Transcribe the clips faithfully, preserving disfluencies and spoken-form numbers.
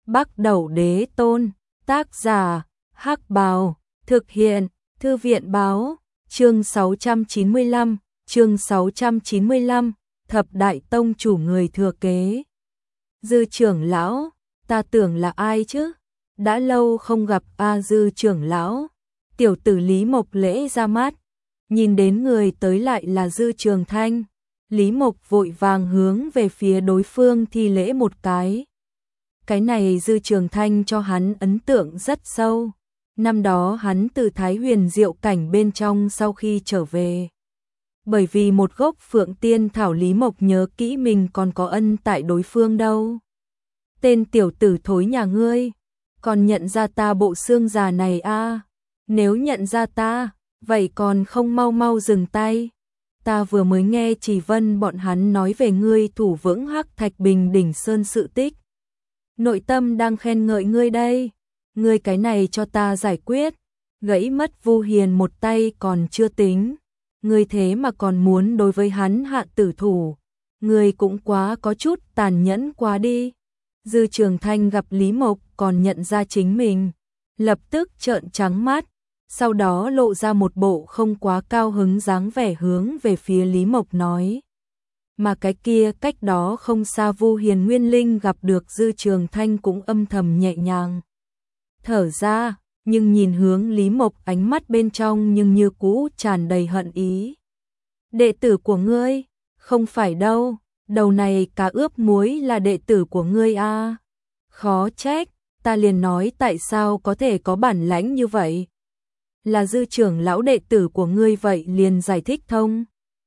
Bắc Đẩu Đế Tôn, tác giả, Hắc Bào, thực hiện, Thư viện Báo, chương sáu trăm chín mươi lăm, chương sáu trăm chín mươi lăm, Thập Đại Tông Chủ người thừa kế. Dư trưởng lão, ta tưởng là ai chứ? Đã lâu không gặp a Dư trưởng lão. Tiểu tử Lý Mộc lễ ra mắt, nhìn đến người tới lại là Dư Trường Thanh. Lý Mộc vội vàng hướng về phía đối phương thi lễ một cái. Cái này Dư Trường Thanh cho hắn ấn tượng rất sâu. Năm đó hắn từ Thái Huyền Diệu cảnh bên trong sau khi trở về. Bởi vì một gốc Phượng Tiên Thảo, Lý Mộc nhớ kỹ mình còn có ân tại đối phương đâu. Tên tiểu tử thối nhà ngươi, còn nhận ra ta bộ xương già này a? À? Nếu nhận ra ta, vậy còn không mau mau dừng tay. Ta vừa mới nghe Chỉ Vân bọn hắn nói về ngươi thủ vững Hắc Thạch Bình Đỉnh Sơn sự tích. Nội tâm đang khen ngợi ngươi đây. Ngươi cái này cho ta giải quyết. Gãy mất Vu Hiền một tay còn chưa tính. Ngươi thế mà còn muốn đối với hắn hạ tử thủ. Ngươi cũng quá có chút tàn nhẫn quá đi. Dư Trường Thanh gặp Lý Mộc còn nhận ra chính mình, lập tức trợn trắng mắt, sau đó lộ ra một bộ không quá cao hứng dáng vẻ hướng về phía Lý Mộc nói. Mà cái kia cách đó không xa Vu Hiền Nguyên Linh gặp được Dư Trường Thanh cũng âm thầm nhẹ nhàng thở ra, nhưng nhìn hướng Lý Mộc ánh mắt bên trong nhưng như cũ tràn đầy hận ý. Đệ tử của ngươi? Không phải đâu, đầu này cá ướp muối là đệ tử của ngươi a. À? Khó trách, ta liền nói tại sao có thể có bản lãnh như vậy. Là Dư trưởng lão đệ tử của ngươi vậy liền giải thích thông.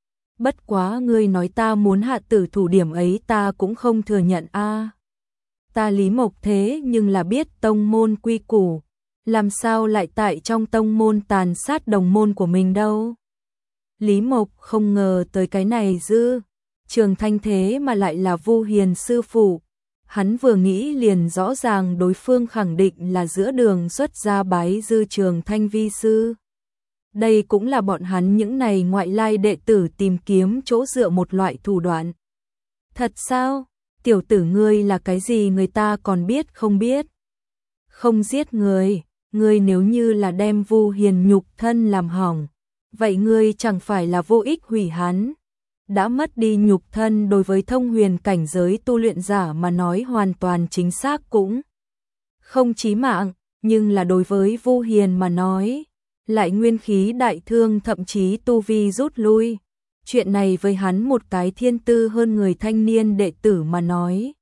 Bất quá ngươi nói ta muốn hạ tử thủ, điểm ấy ta cũng không thừa nhận a. À. Ta Lý Mộc thế nhưng là biết tông môn quy củ, làm sao lại tại trong tông môn tàn sát đồng môn của mình đâu. Lý Mộc không ngờ tới cái này Dư Trường Thanh thế mà lại là Vu Hiền sư phụ. Hắn vừa nghĩ liền rõ ràng đối phương khẳng định là giữa đường xuất gia bái Dư Trường Thanh vi sư. Đây cũng là bọn hắn những này ngoại lai đệ tử tìm kiếm chỗ dựa một loại thủ đoạn. Thật sao? Tiểu tử ngươi là cái gì người ta còn biết không biết? Không giết người, ngươi nếu như là đem Vu Hiền nhục thân làm hỏng, vậy ngươi chẳng phải là vô ích hủy hắn. Đã mất đi nhục thân đối với thông huyền cảnh giới tu luyện giả mà nói hoàn toàn chính xác cũng không chí mạng, nhưng là đối với Vu Hiền mà nói, lại nguyên khí đại thương, thậm chí tu vi rút lui. Chuyện này với hắn một cái thiên tư hơn người thanh niên đệ tử mà nói,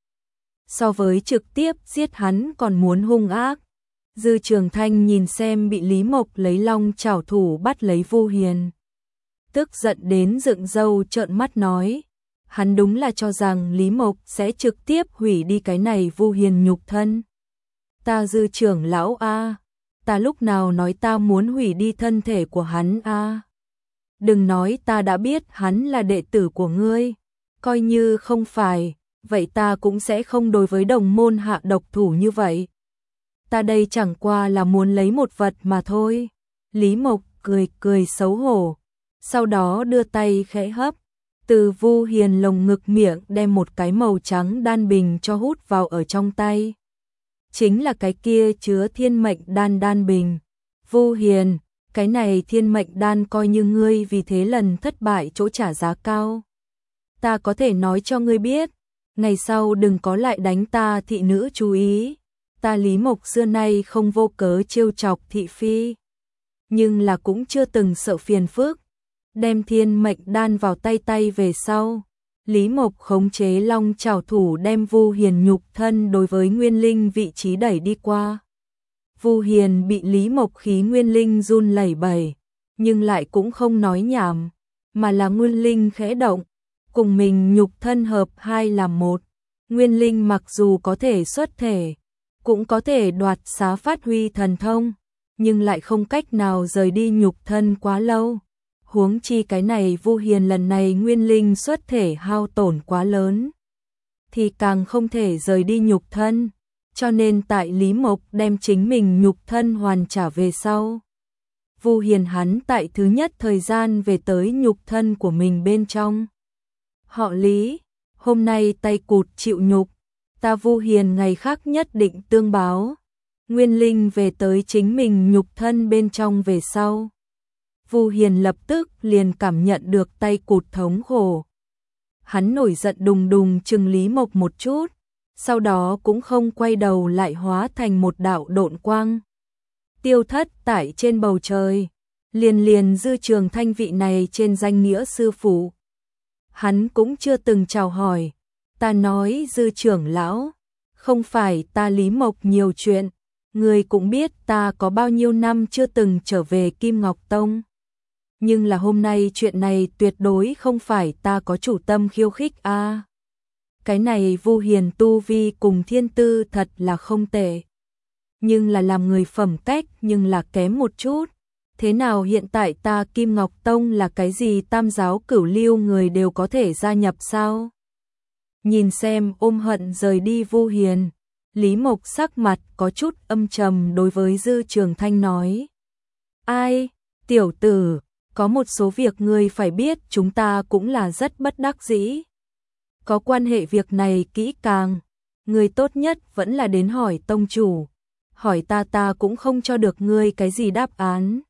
so với trực tiếp giết hắn còn muốn hung ác. Dư Trường Thanh nhìn xem bị Lý Mộc lấy long chảo thủ bắt lấy Vu Hiền, tức giận đến dựng râu trợn mắt nói, hắn đúng là cho rằng Lý Mộc sẽ trực tiếp hủy đi cái này Vu Hiền nhục thân. Ta Dư trưởng lão a, ta lúc nào nói ta muốn hủy đi thân thể của hắn a? Đừng nói ta đã biết hắn là đệ tử của ngươi, coi như không phải, vậy ta cũng sẽ không đối với đồng môn hạ độc thủ như vậy. Ta đây chẳng qua là muốn lấy một vật mà thôi. Lý Mộc cười cười xấu hổ, sau đó đưa tay khẽ hấp, từ Vu Hiền lồng ngực miệng đem một cái màu trắng đan bình cho hút vào ở trong tay. Chính là cái kia chứa thiên mệnh đan đan bình. Vu Hiền, cái này thiên mệnh đan coi như ngươi vì thế lần thất bại chỗ trả giá cao. Ta có thể nói cho ngươi biết, ngày sau đừng có lại đánh ta thị nữ chú ý. Ta Lý Mộc xưa nay không vô cớ trêu chọc thị phi, nhưng là cũng chưa từng sợ phiền phức. Đem thiên mệnh đan vào tay tay về sau, Lý Mộc khống chế long chảo thủ đem Vu Hiền nhục thân đối với nguyên linh vị trí đẩy đi qua. Vu Hiền bị Lý Mộc khí nguyên linh run lẩy bẩy, nhưng lại cũng không nói nhảm, mà là nguyên linh khẽ động, cùng mình nhục thân hợp hai làm một. Nguyên linh mặc dù có thể xuất thể, cũng có thể đoạt xá phát huy thần thông, nhưng lại không cách nào rời đi nhục thân quá lâu. Huống chi cái này Vu Hiền lần này nguyên linh xuất thể hao tổn quá lớn, thì càng không thể rời đi nhục thân, cho nên tại Lý Mộc đem chính mình nhục thân hoàn trả về sau, Vu Hiền hắn tại thứ nhất thời gian về tới nhục thân của mình bên trong. Họ Lý, hôm nay tay cụt chịu nhục, ta Vu Hiền ngày khác nhất định tương báo. Nguyên linh về tới chính mình nhục thân bên trong về sau. Vu Hiền lập tức liền cảm nhận được tay cụt thống khổ. Hắn nổi giận đùng đùng trừng Lý Mộc một chút, sau đó cũng không quay đầu lại hóa thành một đạo độn quang. Tiêu thất tại trên bầu trời, liền liền Dư Trường Thanh vị này trên danh nghĩa sư phụ. Hắn cũng chưa từng chào hỏi, ta nói Dư trưởng lão, không phải ta Lý Mộc nhiều chuyện, người cũng biết ta có bao nhiêu năm chưa từng trở về Kim Ngọc Tông. Nhưng là hôm nay chuyện này tuyệt đối không phải ta có chủ tâm khiêu khích a. À, cái này Vu Hiền tu vi cùng thiên tư thật là không tệ. Nhưng là làm người phẩm cách nhưng là kém một chút. Thế nào hiện tại ta Kim Ngọc Tông là cái gì tam giáo cửu lưu người đều có thể gia nhập sao? Nhìn xem ôm hận rời đi Vu Hiền, Lý Mộc sắc mặt có chút âm trầm đối với Dư Trường Thanh nói. Ai, tiểu tử, có một số việc ngươi phải biết chúng ta cũng là rất bất đắc dĩ. Có quan hệ việc này kỹ càng, ngươi tốt nhất vẫn là đến hỏi tông chủ. Hỏi ta ta cũng không cho được ngươi cái gì đáp án.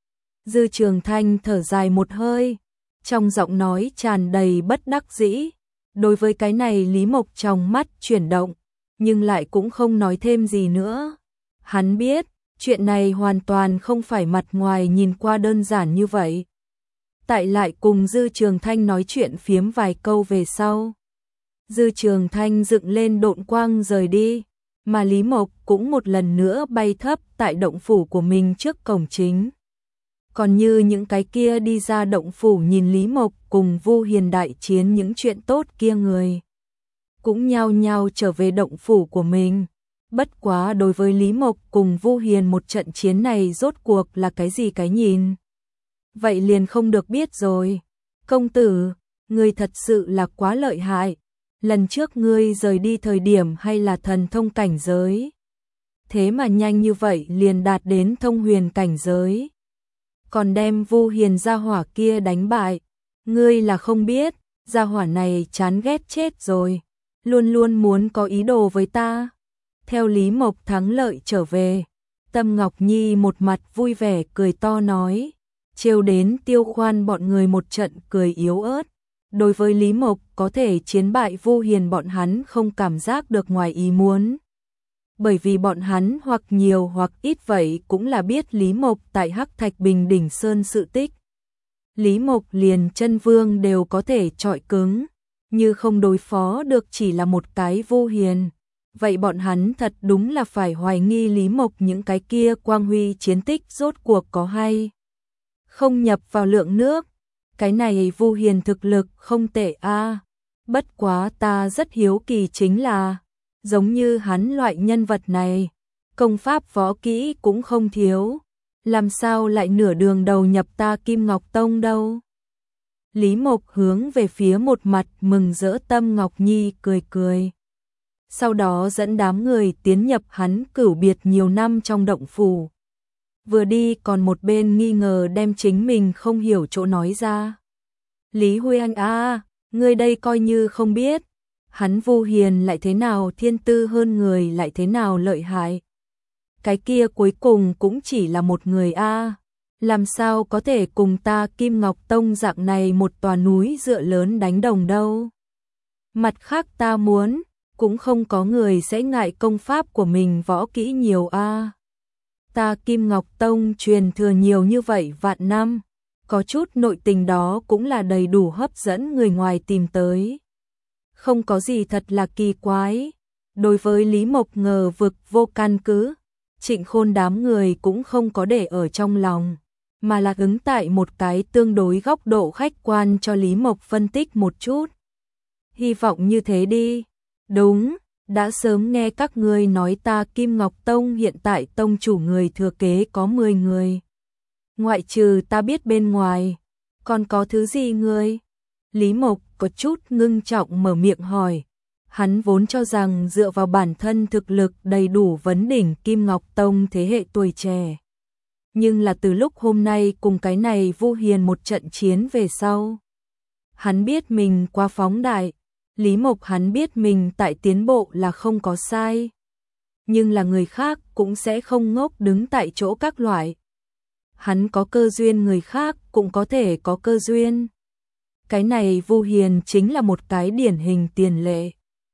Dư Trường Thanh thở dài một hơi, trong giọng nói tràn đầy bất đắc dĩ. Đối với cái này Lý Mộc trong mắt chuyển động, nhưng lại cũng không nói thêm gì nữa. Hắn biết, chuyện này hoàn toàn không phải mặt ngoài nhìn qua đơn giản như vậy. Tại lại cùng Dư Trường Thanh nói chuyện phiếm vài câu về sau. Dư Trường Thanh dựng lên độn quang rời đi, mà Lý Mộc cũng một lần nữa bay thấp tại động phủ của mình trước cổng chính. Còn như những cái kia đi ra động phủ nhìn Lý Mộc cùng Vu Hiền đại chiến những chuyện tốt kia người, cũng nhao nhao trở về động phủ của mình. Bất quá đối với Lý Mộc cùng Vu Hiền một trận chiến này rốt cuộc là cái gì cái nhìn? Vậy liền không được biết rồi. Công tử, ngươi thật sự là quá lợi hại. Lần trước ngươi rời đi thời điểm hay là thần thông cảnh giới. Thế mà nhanh như vậy liền đạt đến thông huyền cảnh giới. Còn đem Vu Hiền gia hỏa kia đánh bại. Ngươi là không biết, gia hỏa này chán ghét chết rồi. Luôn luôn muốn có ý đồ với ta. Theo Lý Mộc thắng lợi trở về, Tâm Ngọc Nhi một mặt vui vẻ cười to nói. Trêu đến Tiêu Khoan bọn người một trận cười yếu ớt. Đối với Lý Mộc có thể chiến bại Vu Hiền bọn hắn không cảm giác được ngoài ý muốn. Bởi vì bọn hắn hoặc nhiều hoặc ít vậy cũng là biết Lý Mộc tại Hắc Thạch Bình Đỉnh Sơn sự tích. Lý Mộc liền chân vương đều có thể chọi cứng, như không đối phó được chỉ là một cái Vu Hiền. Vậy bọn hắn thật đúng là phải hoài nghi Lý Mộc những cái kia quang huy chiến tích rốt cuộc có hay không nhập vào lượng nước. Cái này Vu Hiền thực lực không tệ a. À. Bất quá ta rất hiếu kỳ chính là, giống như hắn loại nhân vật này, công pháp võ kỹ cũng không thiếu, làm sao lại nửa đường đầu nhập ta Kim Ngọc Tông đâu? Lý Mộc hướng về phía một mặt mừng rỡ Tâm Ngọc Nhi cười cười. Sau đó dẫn đám người tiến nhập hắn cửu biệt nhiều năm trong động phủ. Vừa đi còn một bên nghi ngờ đem chính mình không hiểu chỗ nói ra. Lý Huy Anh à, ngươi đây coi như không biết. Hắn Vu Hiền lại thế nào thiên tư hơn người lại thế nào lợi hại. Cái kia cuối cùng cũng chỉ là một người a. À. Làm sao có thể cùng ta Kim Ngọc Tông dạng này một tòa núi dựa lớn đánh đồng đâu. Mặt khác ta muốn, cũng không có người sẽ ngại công pháp của mình võ kỹ nhiều a. À. Ta Kim Ngọc Tông truyền thừa nhiều như vậy vạn năm, có chút nội tình đó cũng là đầy đủ hấp dẫn người ngoài tìm tới. Không có gì thật là kỳ quái. Đối với Lý Mộc ngờ vực vô căn cứ, Trịnh Khôn đám người cũng không có để ở trong lòng, mà là ứng tại một cái tương đối góc độ khách quan cho Lý Mộc phân tích một chút. Hy vọng như thế đi. Đúng, đã sớm nghe các ngươi nói ta Kim Ngọc Tông hiện tại tông chủ người thừa kế có mười người. Ngoại trừ ta biết bên ngoài, còn có thứ gì ngươi? Lý Mộc có chút ngưng trọng mở miệng hỏi. Hắn vốn cho rằng dựa vào bản thân thực lực đầy đủ vấn đỉnh Kim Ngọc Tông thế hệ tuổi trẻ. Nhưng là từ lúc hôm nay cùng cái này Vu Hiền một trận chiến về sau. Hắn biết mình quá phóng đại, Lý Mộc hắn biết mình tại tiến bộ là không có sai. Nhưng là người khác cũng sẽ không ngốc đứng tại chỗ các loại. Hắn có cơ duyên, người khác cũng có thể có cơ duyên. Cái này Vu Hiền chính là một cái điển hình tiền lệ.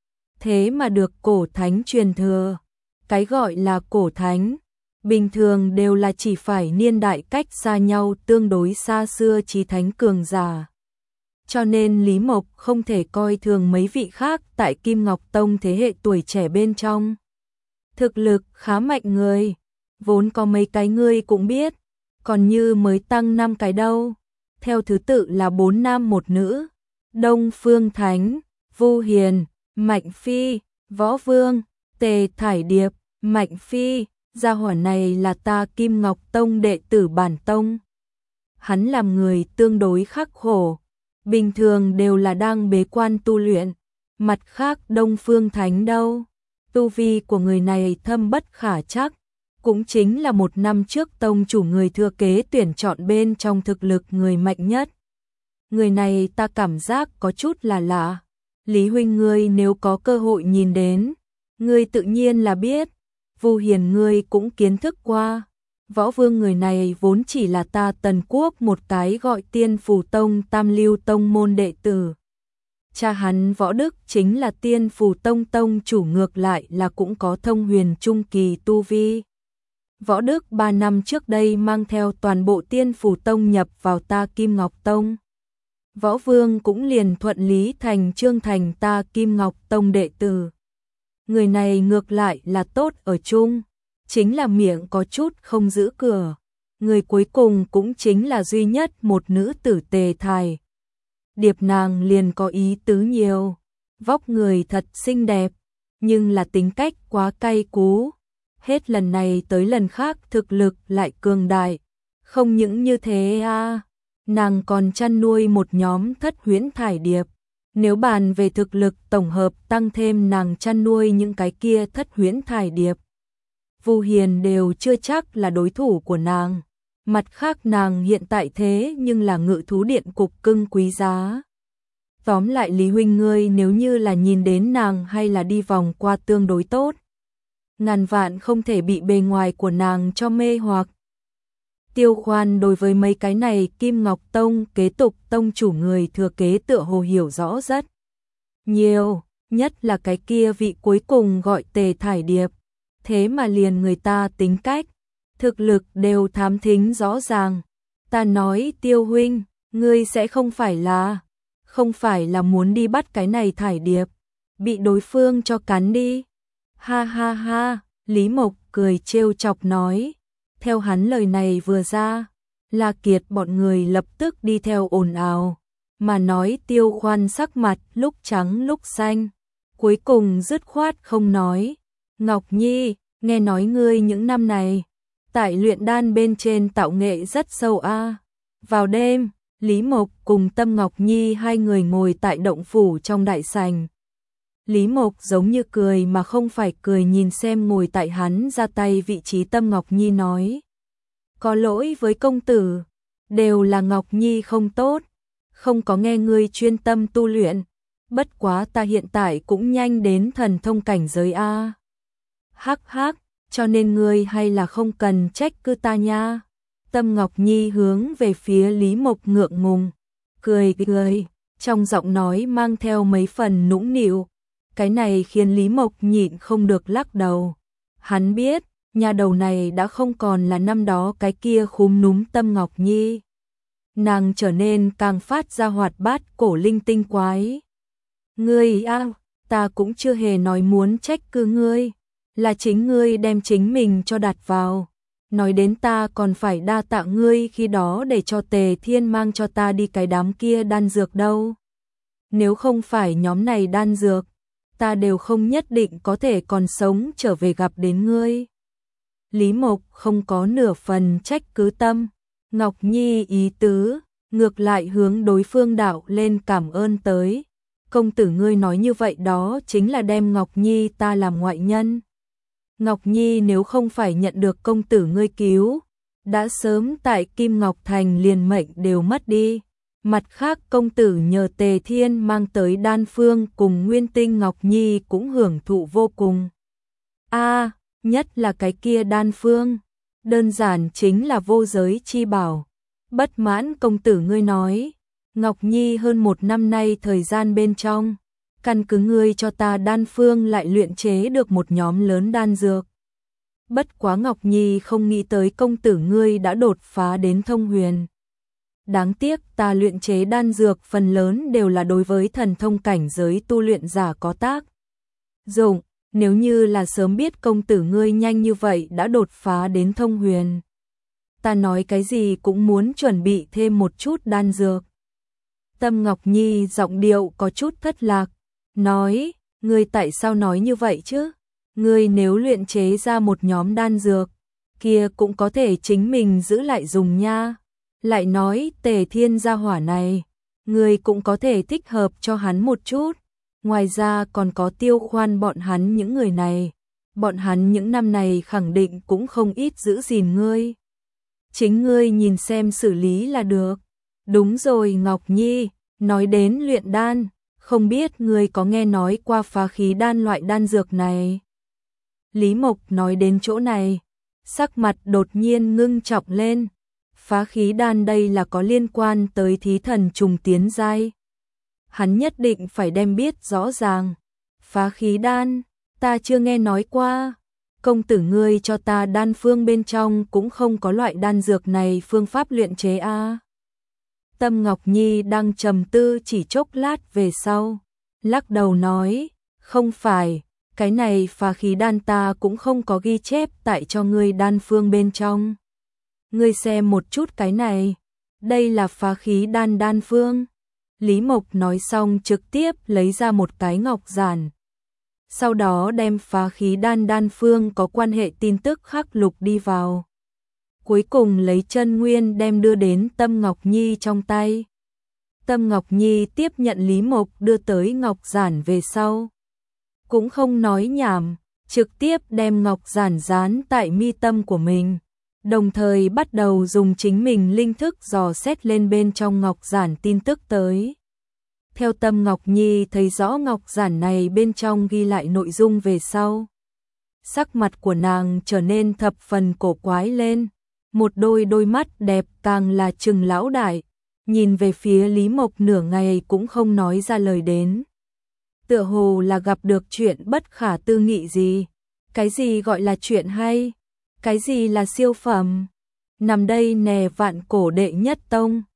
Thế mà được cổ thánh truyền thừa. Cái gọi là cổ thánh, bình thường đều là chỉ phải niên đại cách xa nhau tương đối xa xưa chí thánh cường giả. Cho nên Lý Mộc không thể coi thường mấy vị khác tại Kim Ngọc Tông thế hệ tuổi trẻ bên trong. Thực lực khá mạnh người, vốn có mấy cái ngươi cũng biết, còn như mới tăng năm cái đâu. Theo thứ tự là bốn nam một nữ, Đông Phương Thánh, Vu Hiền, Mạnh Phi, Võ Vương, Tề Thải Điệp, Mạnh Phi, gia hỏa này là ta Kim Ngọc Tông đệ tử bản tông. Hắn làm người tương đối khắc khổ, bình thường đều là đang bế quan tu luyện. Mặt khác Đông Phương Thánh đâu, tu vi của người này thâm bất khả trắc, cũng chính là một năm trước tông chủ người thừa kế tuyển chọn bên trong thực lực người mạnh nhất. Người này ta cảm giác có chút là lạ. Lý huynh ngươi nếu có cơ hội nhìn đến, ngươi tự nhiên là biết. Vu Hiền ngươi cũng kiến thức qua. Võ Vương người này vốn chỉ là ta Tần Quốc một cái gọi Tiên Phù Tông Tam Lưu Tông môn đệ tử. Cha hắn Võ Đức chính là Tiên Phù Tông tông chủ, ngược lại là cũng có thông huyền trung kỳ tu vi. Võ Đức ba năm trước đây mang theo toàn bộ Tiên Phù Tông nhập vào ta Kim Ngọc Tông. Võ Vương cũng liền thuận lý thành chương thành ta Kim Ngọc Tông đệ tử. Người này ngược lại là tốt ở chung, chính là miệng có chút không giữ cửa. Người cuối cùng cũng chính là duy nhất một nữ tử Tề Thải Điệp, nàng liền có ý tứ nhiều, vóc người thật xinh đẹp, nhưng là tính cách quá cay cú. Hết lần này tới lần khác thực lực lại cường đại. Không những như thế à, nàng còn chăn nuôi một nhóm thất huyễn thải điệp. Nếu bàn về thực lực tổng hợp tăng thêm nàng chăn nuôi những cái kia thất huyễn thải điệp, Vu Hiền đều chưa chắc là đối thủ của nàng. Mặt khác nàng hiện tại thế nhưng là ngự thú điện cục cưng quý giá. Tóm lại Lý huynh ngươi nếu như là nhìn đến nàng hay là đi vòng qua tương đối tốt. Ngàn vạn không thể bị bề ngoài của nàng cho mê hoặc. Tiêu Khoan đối với mấy cái này Kim Ngọc Tông kế tục tông chủ người thừa kế tựa hồ hiểu rõ rất nhiều, nhất là cái kia vị cuối cùng gọi Tề Thải Điệp. Thế mà liền người ta tính cách, thực lực đều thám thính rõ ràng. Ta nói Tiêu huynh, ngươi sẽ không phải là, không phải là muốn đi bắt cái này Thải Điệp, bị đối phương cho cắn đi. Ha ha ha, Lý Mộc cười trêu chọc nói. Theo hắn lời này vừa ra, La Kiệt bọn người lập tức đi theo ồn ào, mà nói Tiêu Khoan sắc mặt lúc trắng lúc xanh, cuối cùng dứt khoát không nói. Ngọc Nhi, nghe nói ngươi những năm này tại luyện đan bên trên tạo nghệ rất sâu a. À. Vào đêm, Lý Mộc cùng Tâm Ngọc Nhi hai người ngồi tại động phủ trong đại sảnh. Lý Mộc giống như cười mà không phải cười nhìn xem ngồi tại hắn ra tay vị trí Tâm Ngọc Nhi nói. Có lỗi với công tử, đều là Ngọc Nhi không tốt, không có nghe ngươi chuyên tâm tu luyện, bất quá ta hiện tại cũng nhanh đến thần thông cảnh giới a. Hắc hắc, cho nên ngươi hay là không cần trách cứ ta nha. Tâm Ngọc Nhi hướng về phía Lý Mộc ngượng ngùng, cười cười, trong giọng nói mang theo mấy phần nũng nịu. Cái này khiến Lý Mộc nhịn không được lắc đầu. Hắn biết, nhà đầu này đã không còn là năm đó cái kia khúm núm Tâm Ngọc Nhi. Nàng trở nên càng phát ra hoạt bát cổ linh tinh quái. Ngươi a, ta cũng chưa hề nói muốn trách cứ ngươi, là chính ngươi đem chính mình cho đặt vào. Nói đến ta còn phải đa tạ ngươi khi đó để cho Tề Thiên mang cho ta đi cái đám kia đan dược đâu. Nếu không phải nhóm này đan dược, ta đều không nhất định có thể còn sống trở về gặp đến ngươi. Lý Mộc không có nửa phần trách cứ Tâm Ngọc Nhi ý tứ, ngược lại hướng đối phương đạo lên cảm ơn tới. Công tử ngươi nói như vậy đó chính là đem Ngọc Nhi ta làm ngoại nhân. Ngọc Nhi nếu không phải nhận được công tử ngươi cứu, đã sớm tại Kim Ngọc Thành liền mệnh đều mất đi. Mặt khác công tử nhờ Tề Thiên mang tới đan phương cùng Nguyên Tinh Ngọc Nhi cũng hưởng thụ vô cùng. A, nhất là cái kia đan phương, đơn giản chính là vô giới chi bảo. Bất mãn công tử ngươi nói, Ngọc Nhi hơn một năm nay thời gian bên trong, căn cứ ngươi cho ta đan phương lại luyện chế được một nhóm lớn đan dược. Bất quá Ngọc Nhi không nghĩ tới công tử ngươi đã đột phá đến thông huyền. Đáng tiếc ta luyện chế đan dược phần lớn đều là đối với thần thông cảnh giới tu luyện giả có tác dụng, nếu như là sớm biết công tử ngươi nhanh như vậy đã đột phá đến thông huyền. Ta nói cái gì cũng muốn chuẩn bị thêm một chút đan dược. Tâm Ngọc Nhi giọng điệu có chút thất lạc, nói, ngươi tại sao nói như vậy chứ? Ngươi nếu luyện chế ra một nhóm đan dược, kia cũng có thể chính mình giữ lại dùng nha. Lại nói Tề Thiên gia hỏa này, ngươi cũng có thể thích hợp cho hắn một chút. Ngoài ra còn có Tiêu Khoan bọn hắn những người này. Bọn hắn những năm này khẳng định cũng không ít giữ gìn ngươi. Chính ngươi nhìn xem xử lý là được. Đúng rồi Ngọc Nhi, nói đến luyện đan, không biết ngươi có nghe nói qua phá khí đan loại đan dược này. Lý Mộc nói đến chỗ này, sắc mặt đột nhiên ngưng trọng lên. Phá khí đan đây là có liên quan tới thí thần trùng tiến giai. Hắn nhất định phải đem biết rõ ràng. Phá khí đan, ta chưa nghe nói qua. Công tử ngươi cho ta đan phương bên trong cũng không có loại đan dược này phương pháp luyện chế a. À. Tâm Ngọc Nhi đang trầm tư chỉ chốc lát về sau, lắc đầu nói, không phải, cái này phá khí đan ta cũng không có ghi chép tại cho ngươi đan phương bên trong. Ngươi xem một chút cái này, đây là phá khí đan đan phương. Lý Mộc nói xong trực tiếp lấy ra một cái ngọc giản. Sau đó đem phá khí đan đan phương có quan hệ tin tức khắc lục đi vào. Cuối cùng lấy chân nguyên đem đưa đến Tâm Ngọc Nhi trong tay. Tâm Ngọc Nhi tiếp nhận Lý Mộc đưa tới ngọc giản về sau. Cũng không nói nhảm, trực tiếp đem ngọc giản dán tại mi tâm của mình. Đồng thời bắt đầu dùng chính mình linh thức dò xét lên bên trong ngọc giản tin tức tới. Theo Tâm Ngọc Nhi thấy rõ ngọc giản này bên trong ghi lại nội dung về sau. Sắc mặt của nàng trở nên thập phần cổ quái lên. Một đôi đôi mắt đẹp càng là trừng lão đại. Nhìn về phía Lý Mộc nửa ngày cũng không nói ra lời đến. Tựa hồ là gặp được chuyện bất khả tư nghị gì. Cái gì gọi là chuyện hay? Cái gì là siêu phẩm? Nằm đây nè vạn cổ đệ nhất tông.